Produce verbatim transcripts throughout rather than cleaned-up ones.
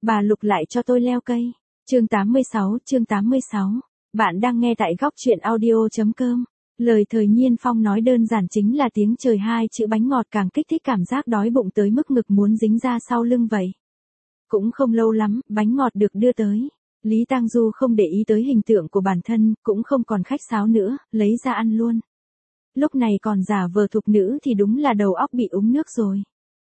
Bà Lục lại cho tôi leo cây. Chương tám mươi sáu, chương tám mươi sáu. Bạn đang nghe tại góc truyện audio.com. Lời Thời Nhiên Phong nói đơn giản chính là tiếng trời hai chữ bánh ngọt càng kích thích cảm giác đói bụng tới mức ngực muốn dính ra sau lưng vậy. Cũng không lâu lắm, bánh ngọt được đưa tới. Lý Tang Du không để ý tới hình tượng của bản thân, cũng không còn khách sáo nữa, lấy ra ăn luôn. Lúc này còn giả vờ thục nữ thì đúng là đầu óc bị úng nước rồi.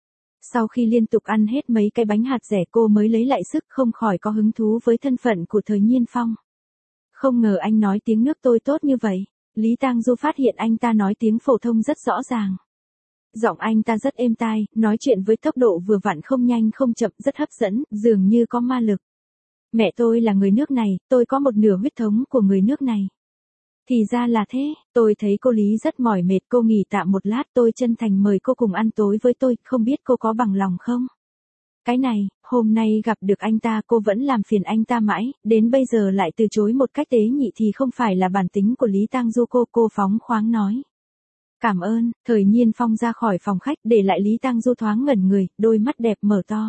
Sau khi liên tục ăn hết mấy cái bánh hạt rẻ cô mới lấy lại sức, không khỏi có hứng thú với thân phận của Thời Nhiên Phong. Không ngờ anh nói tiếng nước tôi tốt như vậy. Lý Tang Du phát hiện anh ta nói tiếng phổ thông rất rõ ràng. Giọng anh ta rất êm tai, nói chuyện với tốc độ vừa vặn không nhanh không chậm, rất hấp dẫn, dường như có ma lực. Mẹ tôi là người nước này, tôi có một nửa huyết thống của người nước này. Thì ra là thế, tôi thấy cô Lý rất mỏi mệt, cô nghỉ tạm một lát, tôi chân thành mời cô cùng ăn tối với tôi, không biết cô có bằng lòng không? Cái này, hôm nay gặp được anh ta cô vẫn làm phiền anh ta mãi, đến bây giờ lại từ chối một cách tế nhị thì không phải là bản tính của Lý Tang Du. Cô cô phóng khoáng nói. Cảm ơn. Thời Nhiên Phong ra khỏi phòng khách để lại Lý Tang Du thoáng ngẩn người, đôi mắt đẹp mở to.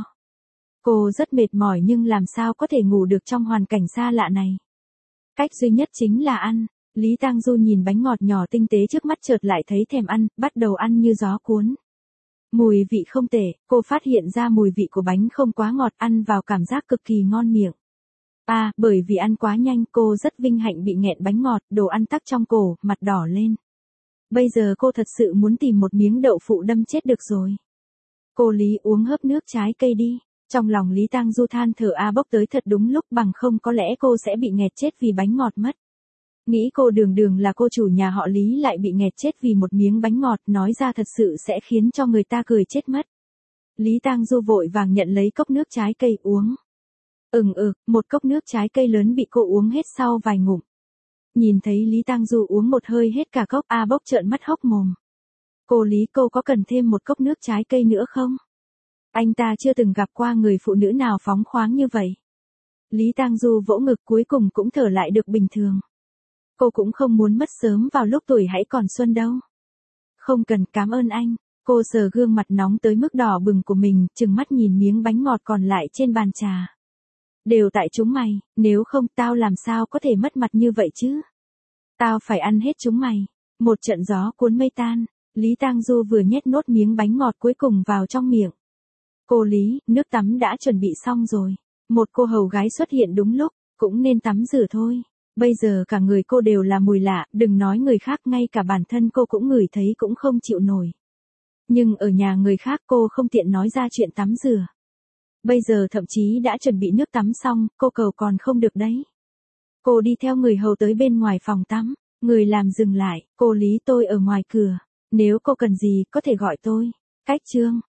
Cô rất mệt mỏi nhưng làm sao có thể ngủ được trong hoàn cảnh xa lạ này. Cách duy nhất chính là ăn. Lý Tang Du nhìn bánh ngọt nhỏ tinh tế trước mắt chợt lại thấy thèm ăn, bắt đầu ăn như gió cuốn. Mùi vị không tệ, cô phát hiện ra mùi vị của bánh không quá ngọt, ăn vào cảm giác cực kỳ ngon miệng. À, bởi vì ăn quá nhanh cô rất vinh hạnh bị nghẹn bánh ngọt, đồ ăn tắc trong cổ, mặt đỏ lên. Bây giờ cô thật sự muốn tìm một miếng đậu phụ đâm chết được rồi. Cô Lý uống hớp nước trái cây đi. Trong lòng Lý Tang Du than thở, a bốc tới thật đúng lúc, bằng không có lẽ cô sẽ bị nghẹt chết vì bánh ngọt mất. Nghĩ cô đường đường là cô chủ nhà họ Lý lại bị nghẹt chết vì một miếng bánh ngọt, nói ra thật sự sẽ khiến cho người ta cười chết mất. Lý Tang Du vội vàng nhận lấy cốc nước trái cây uống. Ừm ừ, một cốc nước trái cây lớn bị cô uống hết sau vài ngụm. Nhìn thấy Lý Tang Du uống một hơi hết cả cốc, a bốc trợn mắt hốc mồm. Cô Lý, cô có cần thêm một cốc nước trái cây nữa không? Anh ta chưa từng gặp qua người phụ nữ nào phóng khoáng như vậy. Lý Tang Du vỗ ngực, cuối cùng cũng thở lại được bình thường. Cô cũng không muốn mất sớm vào lúc tuổi hãy còn xuân đâu. Không cần, cảm ơn anh. Cô sờ gương mặt nóng tới mức đỏ bừng của mình, trừng mắt nhìn miếng bánh ngọt còn lại trên bàn trà. Đều tại chúng mày, nếu không tao làm sao có thể mất mặt như vậy chứ? Tao phải ăn hết chúng mày. Một trận gió cuốn mây tan, Lý Tang Du vừa nhét nốt miếng bánh ngọt cuối cùng vào trong miệng. Cô Lý, nước tắm đã chuẩn bị xong rồi. Một cô hầu gái xuất hiện đúng lúc, cũng nên tắm rửa thôi. Bây giờ cả người cô đều là mùi lạ, đừng nói người khác, ngay cả bản thân cô cũng ngửi thấy cũng không chịu nổi. Nhưng ở nhà người khác cô không tiện nói ra chuyện tắm rửa. Bây giờ thậm chí đã chuẩn bị nước tắm xong, cô cầu còn không được đấy. Cô đi theo người hầu tới bên ngoài phòng tắm, người làm dừng lại, cô Lý tôi ở ngoài cửa, nếu cô cần gì có thể gọi tôi. Cách chương